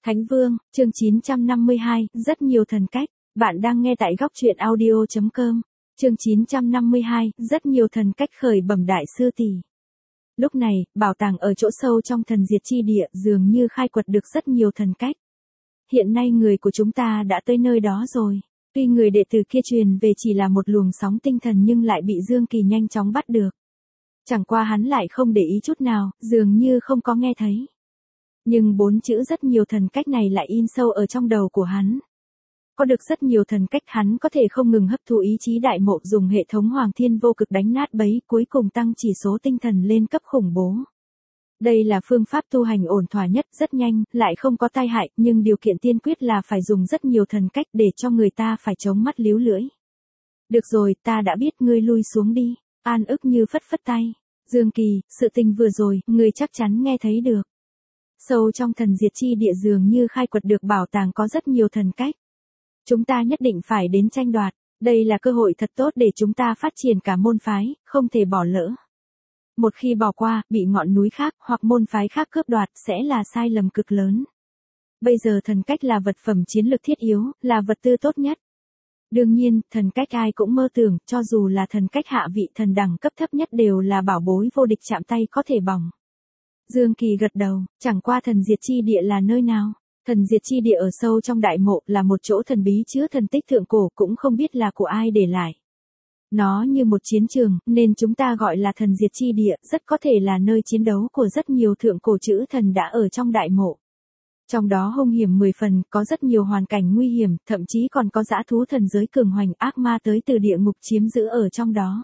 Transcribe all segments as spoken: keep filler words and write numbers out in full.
Thánh Vương, chương chín trăm năm mươi hai, rất nhiều thần cách. Bạn đang nghe tại góc truyện audio chấm com. Chương chín trăm năm mươi hai, rất nhiều thần cách khởi bẩm đại sư tỷ. Lúc này, bảo tàng ở chỗ sâu trong thần diệt chi địa dường như khai quật được rất nhiều thần cách. Hiện nay người của chúng ta đã tới nơi đó rồi. Tuy người đệ tử kia truyền về chỉ là một luồng sóng tinh thần nhưng lại bị Dương Kỳ nhanh chóng bắt được. Chẳng qua hắn lại không để ý chút nào, dường như không có nghe thấy. Nhưng bốn chữ rất nhiều thần cách này lại in sâu ở trong đầu của hắn. Có được rất nhiều thần cách hắn có thể không ngừng hấp thụ ý chí đại mộ dùng hệ thống hoàng thiên vô cực đánh nát bấy cuối cùng tăng chỉ số tinh thần lên cấp khủng bố. Đây là phương pháp tu hành ổn thỏa nhất, rất nhanh, lại không có tai hại, nhưng điều kiện tiên quyết là phải dùng rất nhiều thần cách để cho người ta phải chống mắt líu lưỡi. Được rồi, ta đã biết, ngươi lui xuống đi. An ức như phất phất tay. Dương Kỳ, sự tình vừa rồi, ngươi chắc chắn nghe thấy được. Sâu trong thần diệt chi địa dường như khai quật được bảo tàng có rất nhiều thần cách. Chúng ta nhất định phải đến tranh đoạt, đây là cơ hội thật tốt để chúng ta phát triển cả môn phái, không thể bỏ lỡ. Một khi bỏ qua, bị ngọn núi khác hoặc môn phái khác cướp đoạt sẽ là sai lầm cực lớn. Bây giờ thần cách là vật phẩm chiến lược thiết yếu, là vật tư tốt nhất. Đương nhiên, thần cách ai cũng mơ tưởng, cho dù là thần cách hạ vị thần đẳng cấp thấp nhất đều là bảo bối vô địch chạm tay có thể bỏng. Dương Kỳ gật đầu, chẳng qua thần diệt chi địa là nơi nào? Thần diệt chi địa ở sâu trong đại mộ là một chỗ thần bí chứa thần tích thượng cổ cũng không biết là của ai để lại. Nó như một chiến trường, nên chúng ta gọi là thần diệt chi địa, rất có thể là nơi chiến đấu của rất nhiều thượng cổ chữ thần đã ở trong đại mộ. Trong đó hung hiểm mười phần, có rất nhiều hoàn cảnh nguy hiểm, thậm chí còn có dã thú thần giới cường hoành ác ma tới từ địa ngục chiếm giữ ở trong đó.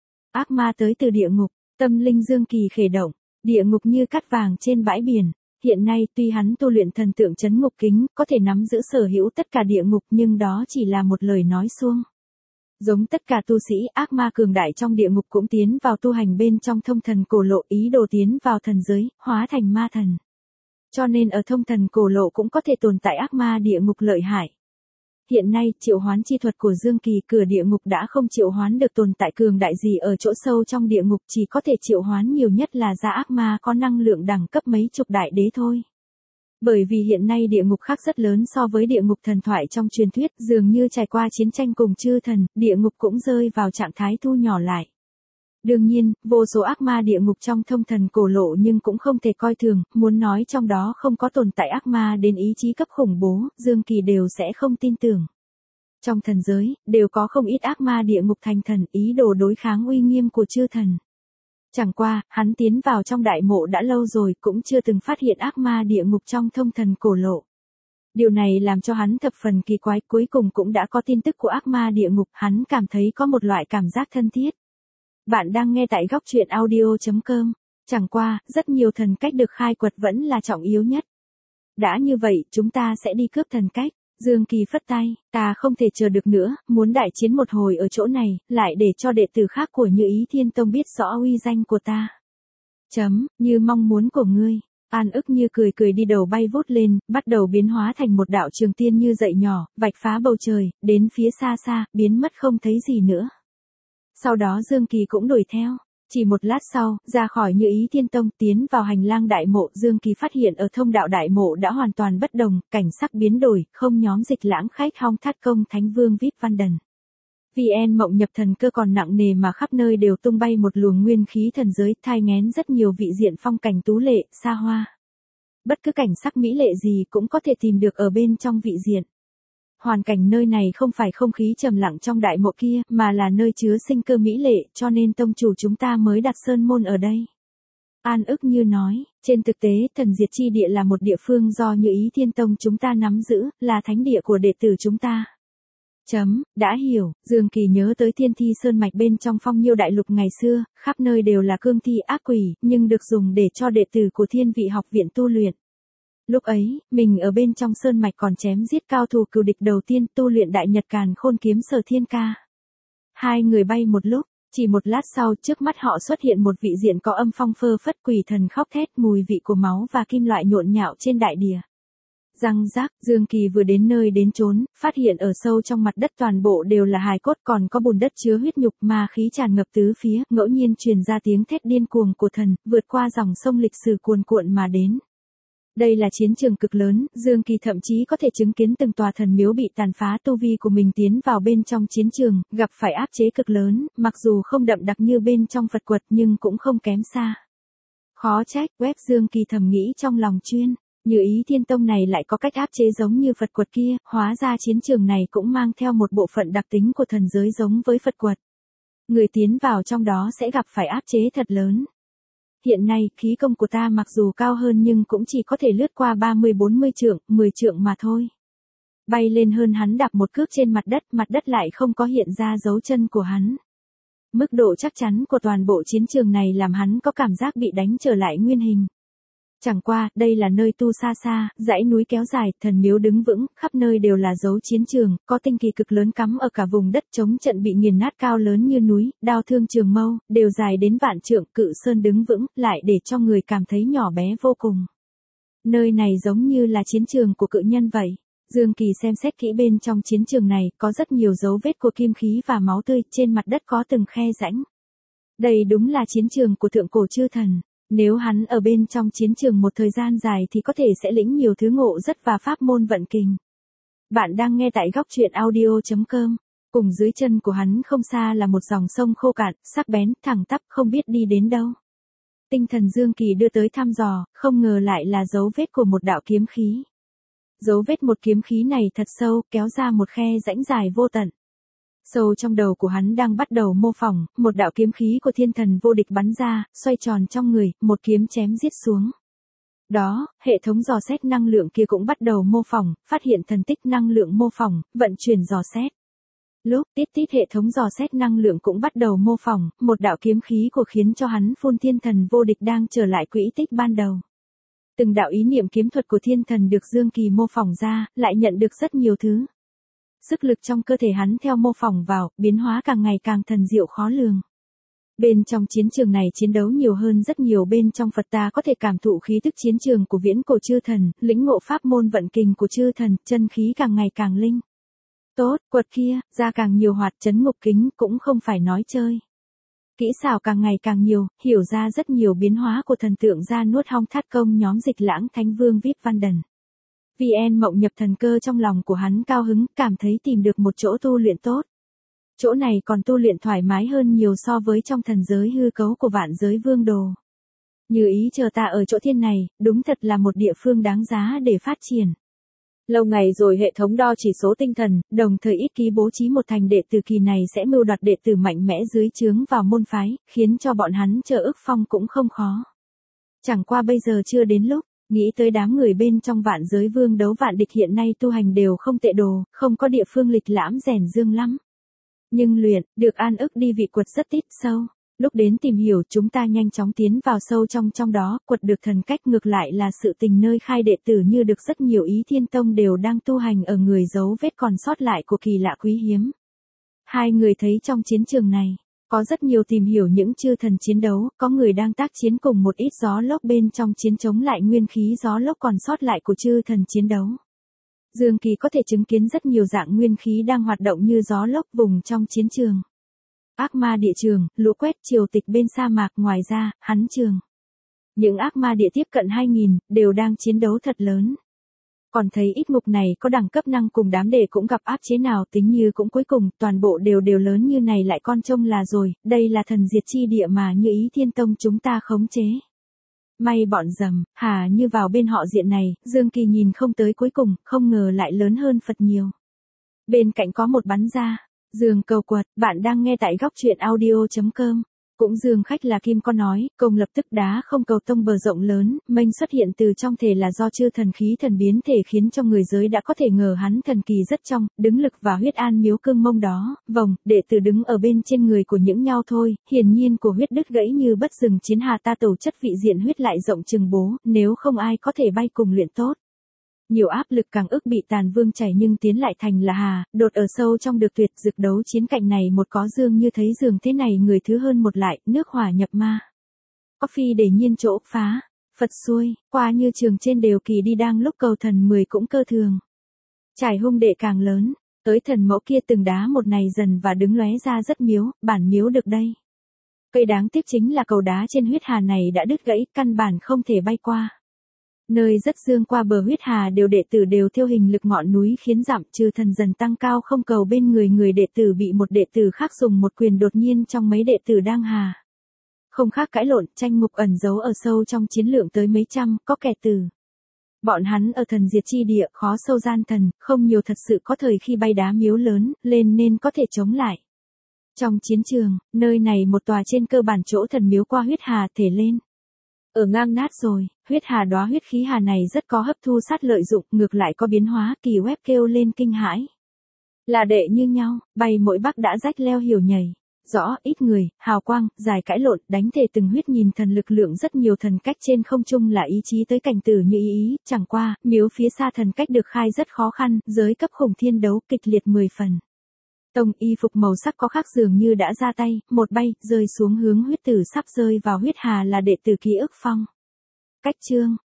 Ác ma tới từ địa ngục, tâm linh Dương Kỳ khởi động. Địa ngục như cát vàng trên bãi biển, hiện nay tuy hắn tu luyện thần tượng chấn ngục kính, có thể nắm giữ sở hữu tất cả địa ngục nhưng đó chỉ là một lời nói suông. Giống tất cả tu sĩ ác ma cường đại trong địa ngục cũng tiến vào tu hành bên trong thông thần cổ lộ ý đồ tiến vào thần giới, hóa thành ma thần. Cho nên ở thông thần cổ lộ cũng có thể tồn tại ác ma địa ngục lợi hại. Hiện nay, triệu hoán chi thuật của Dương Kỳ cửa địa ngục đã không triệu hoán được tồn tại cường đại gì ở chỗ sâu trong địa ngục, chỉ có thể triệu hoán nhiều nhất là ra ác ma có năng lượng đẳng cấp mấy chục đại đế thôi. Bởi vì hiện nay địa ngục khác rất lớn so với địa ngục thần thoại trong truyền thuyết, dường như trải qua chiến tranh cùng chư thần, địa ngục cũng rơi vào trạng thái thu nhỏ lại. Đương nhiên, vô số ác ma địa ngục trong thông thần cổ lộ nhưng cũng không thể coi thường, muốn nói trong đó không có tồn tại ác ma đến ý chí cấp khủng bố, Dương Kỳ đều sẽ không tin tưởng. Trong thần giới, đều có không ít ác ma địa ngục thành thần ý đồ đối kháng uy nghiêm của chư thần. Chẳng qua, hắn tiến vào trong đại mộ đã lâu rồi cũng chưa từng phát hiện ác ma địa ngục trong thông thần cổ lộ. Điều này làm cho hắn thập phần kỳ quái, cuối cùng cũng đã có tin tức của ác ma địa ngục, hắn cảm thấy có một loại cảm giác thân thiết. Bạn đang nghe tại góc truyện audio chấm com. Chẳng qua, rất nhiều thần cách được khai quật vẫn là trọng yếu nhất. Đã như vậy, chúng ta sẽ đi cướp thần cách. Dương Kỳ phất tay, ta không thể chờ được nữa, muốn đại chiến một hồi ở chỗ này, lại để cho đệ tử khác của Như Ý Thiên Tông biết rõ uy danh của ta. Chấm, như mong muốn của ngươi. An ức như cười cười đi đầu bay vút lên, bắt đầu biến hóa thành một đạo trường tiên như dậy nhỏ, vạch phá bầu trời, đến phía xa xa, biến mất không thấy gì nữa. Sau đó Dương Kỳ cũng đuổi theo. Chỉ một lát sau, ra khỏi Như Ý Thiên Tông tiến vào hành lang đại mộ, Dương Kỳ phát hiện ở thông đạo đại mộ đã hoàn toàn bất đồng, cảnh sắc biến đổi, không nhóm dịch lãng khách hong thát công thánh vương vê i pê Văn Đần. vê en mộng nhập thần cơ còn nặng nề mà khắp nơi đều tung bay một luồng nguyên khí thần giới, thai nghén rất nhiều vị diện phong cảnh tú lệ, xa hoa. Bất cứ cảnh sắc mỹ lệ gì cũng có thể tìm được ở bên trong vị diện. Hoàn cảnh nơi này không phải không khí trầm lặng trong đại mộ kia, mà là nơi chứa sinh cơ mỹ lệ, cho nên tông chủ chúng ta mới đặt sơn môn ở đây. An ức như nói, trên thực tế, thần diệt chi địa là một địa phương do Như Ý Thiên Tông chúng ta nắm giữ, là thánh địa của đệ tử chúng ta. Chấm, đã hiểu, Dương Kỳ nhớ tới Thiên Thi Sơn mạch bên trong Phong Nhiêu đại lục ngày xưa, khắp nơi đều là cương thi ác quỷ, nhưng được dùng để cho đệ tử của Thiên Vị học viện tu luyện. Lúc ấy, mình ở bên trong sơn mạch còn chém giết cao thủ cừu địch đầu tiên tu luyện đại nhật càn khôn kiếm Sở Thiên Ca. Hai người bay một lúc, chỉ một lát sau trước mắt họ xuất hiện một vị diện có âm phong phơ phất quỷ thần khóc thét mùi vị của máu và kim loại nhộn nhạo trên đại địa. Răng rác, Dương Kỳ vừa đến nơi đến chốn, phát hiện ở sâu trong mặt đất toàn bộ đều là hài cốt còn có bùn đất chứa huyết nhục ma khí tràn ngập tứ phía, ngẫu nhiên truyền ra tiếng thét điên cuồng của thần, vượt qua dòng sông lịch sử cuồn cuộn mà đến. Đây là chiến trường cực lớn, Dương Kỳ thậm chí có thể chứng kiến từng tòa thần miếu bị tàn phá, tu vi của mình tiến vào bên trong chiến trường, gặp phải áp chế cực lớn, mặc dù không đậm đặc như bên trong Phật quật nhưng cũng không kém xa. Khó trách, web Dương Kỳ thầm nghĩ trong lòng chuyên, như Ý Thiên Tông này lại có cách áp chế giống như Phật quật kia, hóa ra chiến trường này cũng mang theo một bộ phận đặc tính của thần giới giống với Phật quật. Người tiến vào trong đó sẽ gặp phải áp chế thật lớn. Hiện nay, khí công của ta mặc dù cao hơn nhưng cũng chỉ có thể lướt qua ba mươi bốn mươi trượng, mười trượng mà thôi. Bay lên hơn hắn đạp một cước trên mặt đất, mặt đất lại không có hiện ra dấu chân của hắn. Mức độ chắc chắn của toàn bộ chiến trường này làm hắn có cảm giác bị đánh trở lại nguyên hình. Chẳng qua, đây là nơi tu xa xa, dãy núi kéo dài, thần miếu đứng vững, khắp nơi đều là dấu chiến trường, có tinh kỳ cực lớn cắm ở cả vùng đất chống trận bị nghiền nát cao lớn như núi, đao thương trường mâu, đều dài đến vạn trượng, cự sơn đứng vững, lại để cho người cảm thấy nhỏ bé vô cùng. Nơi này giống như là chiến trường của cự nhân vậy. Dương Kỳ xem xét kỹ bên trong chiến trường này, có rất nhiều dấu vết của kim khí và máu tươi, trên mặt đất có từng khe rãnh. Đây đúng là chiến trường của thượng cổ chư thần. Nếu hắn ở bên trong chiến trường một thời gian dài thì có thể sẽ lĩnh nhiều thứ ngộ rất và pháp môn vận kình. Bạn đang nghe tại góc truyện audio chấm com. Cùng dưới chân của hắn không xa là một dòng sông khô cạn, sắc bén, thẳng tắp không biết đi đến đâu. Tinh thần Dương Kỳ đưa tới thăm dò, không ngờ lại là dấu vết của một đạo kiếm khí. Dấu vết một kiếm khí này thật sâu, kéo ra một khe rãnh dài vô tận. Sâu trong đầu của hắn đang bắt đầu mô phỏng, một đạo kiếm khí của thiên thần vô địch bắn ra, xoay tròn trong người, một kiếm chém giết xuống. Đó, hệ thống dò xét năng lượng kia cũng bắt đầu mô phỏng, phát hiện thần tích năng lượng mô phỏng, vận chuyển dò xét. Lúc tít tít hệ thống dò xét năng lượng cũng bắt đầu mô phỏng, một đạo kiếm khí của khiến cho hắn phun thiên thần vô địch đang trở lại quỹ tích ban đầu. Từng đạo ý niệm kiếm thuật của thiên thần được Dương Kỳ mô phỏng ra, lại nhận được rất nhiều thứ. Sức lực trong cơ thể hắn theo mô phỏng vào, biến hóa càng ngày càng thần diệu khó lường. Bên trong chiến trường này chiến đấu nhiều hơn rất nhiều, bên trong Phật ta có thể cảm thụ khí tức chiến trường của viễn cổ chư thần, lĩnh ngộ pháp môn vận kình của chư thần, chân khí càng ngày càng linh. Tốt, quật kia, ra càng nhiều hoạt chấn ngục kính cũng không phải nói chơi. Kỹ xảo càng ngày càng nhiều, hiểu ra rất nhiều biến hóa của thần tượng ra nuốt hong thát công nhóm Dịch Lãng Thánh Vương vê i pê Văn Đần. vê en Mộng nhập thần cơ trong lòng của hắn cao hứng, cảm thấy tìm được một chỗ tu luyện tốt. Chỗ này còn tu luyện thoải mái hơn nhiều so với trong thần giới hư cấu của Vạn Giới Vương Đồ. Như ý chờ ta ở chỗ thiên này, đúng thật là một địa phương đáng giá để phát triển. Lâu ngày rồi hệ thống đo chỉ số tinh thần, đồng thời ít ký bố trí một thành đệ tử kỳ này sẽ mưu đoạt đệ tử mạnh mẽ dưới trướng vào môn phái, khiến cho bọn hắn chờ ức phong cũng không khó. Chẳng qua bây giờ chưa đến lúc. Nghĩ tới đám người bên trong Vạn Giới Vương đấu vạn địch hiện nay tu hành đều không tệ đồ, không có địa phương lịch lãm rèn dương lắm. Nhưng luyện, được an ức đi vị quật rất tít sâu. Lúc đến tìm hiểu chúng ta nhanh chóng tiến vào sâu trong trong đó, quật được thần cách ngược lại là sự tình nơi khai đệ tử như được rất nhiều Ý Thiên Tông đều đang tu hành ở người dấu vết còn sót lại của kỳ lạ quý hiếm. Hai người thấy trong chiến trường này. Có rất nhiều tìm hiểu những chư thần chiến đấu, có người đang tác chiến cùng một ít gió lốc bên trong chiến chống lại nguyên khí gió lốc còn sót lại của chư thần chiến đấu. Dương Kỳ có thể chứng kiến rất nhiều dạng nguyên khí đang hoạt động như gió lốc vùng trong chiến trường. Ác ma địa trường, lũ quét triều tịch bên sa mạc, ngoài ra, hắn trường. Những ác ma địa tiếp cận hai nghìn, đều đang chiến đấu thật lớn. Còn thấy ít ngục này có đẳng cấp năng cùng đám đệ cũng gặp áp chế nào tính như cũng cuối cùng, toàn bộ đều đều lớn như này lại con trông là rồi, đây là thần diệt chi địa mà như Ý Thiên Tông chúng ta khống chế. May bọn dầm, hà như vào bên họ diện này, Dương Kỳ nhìn không tới cuối cùng, không ngờ lại lớn hơn Phật nhiều. Bên cạnh có một bắn ra, giường cầu quật, bạn đang nghe tại góc truyện audio chấm com. Cũng dương khách là Kim có nói, công lập tức đá không cầu tông bờ rộng lớn, mênh xuất hiện từ trong thể là do chư thần khí thần biến thể khiến cho người giới đã có thể ngờ hắn thần kỳ rất trong, đứng lực và huyết an miếu cương mông đó, vòng, đệ tử đứng ở bên trên người của những nhau thôi, hiển nhiên của huyết đứt gãy như bất dừng chiến hà ta tổ chất vị diện huyết lại rộng chừng bố, nếu không ai có thể bay cùng luyện tốt. Nhiều áp lực càng ức bị tàn vương chảy nhưng tiến lại thành là hà, đột ở sâu trong được tuyệt dực đấu chiến cạnh này một có dương như thấy giường thế này người thứ hơn một lại, nước hỏa nhập ma. Có phi để nhiên chỗ phá, Phật xuôi, qua như trường trên đều kỳ đi đang lúc cầu thần mười cũng cơ thường. Trải hung đệ càng lớn, tới thần mẫu kia từng đá một này dần và đứng lóe ra rất miếu, bản miếu được đây. Cây đáng tiếc chính là cầu đá trên huyết hà này đã đứt gãy, căn bản không thể bay qua. Nơi rất dương qua bờ huyết hà đều đệ tử đều thiêu hình lực ngọn núi khiến giảm trừ thần dần tăng cao không cầu bên người người đệ tử bị một đệ tử khác dùng một quyền đột nhiên trong mấy đệ tử đang hà. Không khác cãi lộn, tranh ngục ẩn giấu ở sâu trong chiến lượng tới mấy trăm, có kẻ tử. Bọn hắn ở thần diệt chi địa, khó sâu gian thần, không nhiều thật sự có thời khi bay đá miếu lớn, lên nên có thể chống lại. Trong chiến trường, nơi này một tòa trên cơ bản chỗ thần miếu qua huyết hà thể lên. Ở ngang nát rồi, huyết hà đóa huyết khí hà này rất có hấp thu sát lợi dụng, ngược lại có biến hóa, kỳ web kêu lên kinh hãi. Là đệ như nhau, bay mỗi bắc đã rách leo hiểu nhảy. Rõ, ít người, hào quang, dài cãi lộn, đánh thể từng huyết nhìn thần lực lượng rất nhiều thần cách trên không trung là ý chí tới cảnh tử như ý ý, chẳng qua, miếu phía xa thần cách được khai rất khó khăn, giới cấp khủng thiên đấu kịch liệt mười phần. Tông y phục màu sắc có khác dường như đã ra tay, một bay, rơi xuống hướng huyết tử sắp rơi vào huyết hà là đệ tử ký ức phong. Cách chương,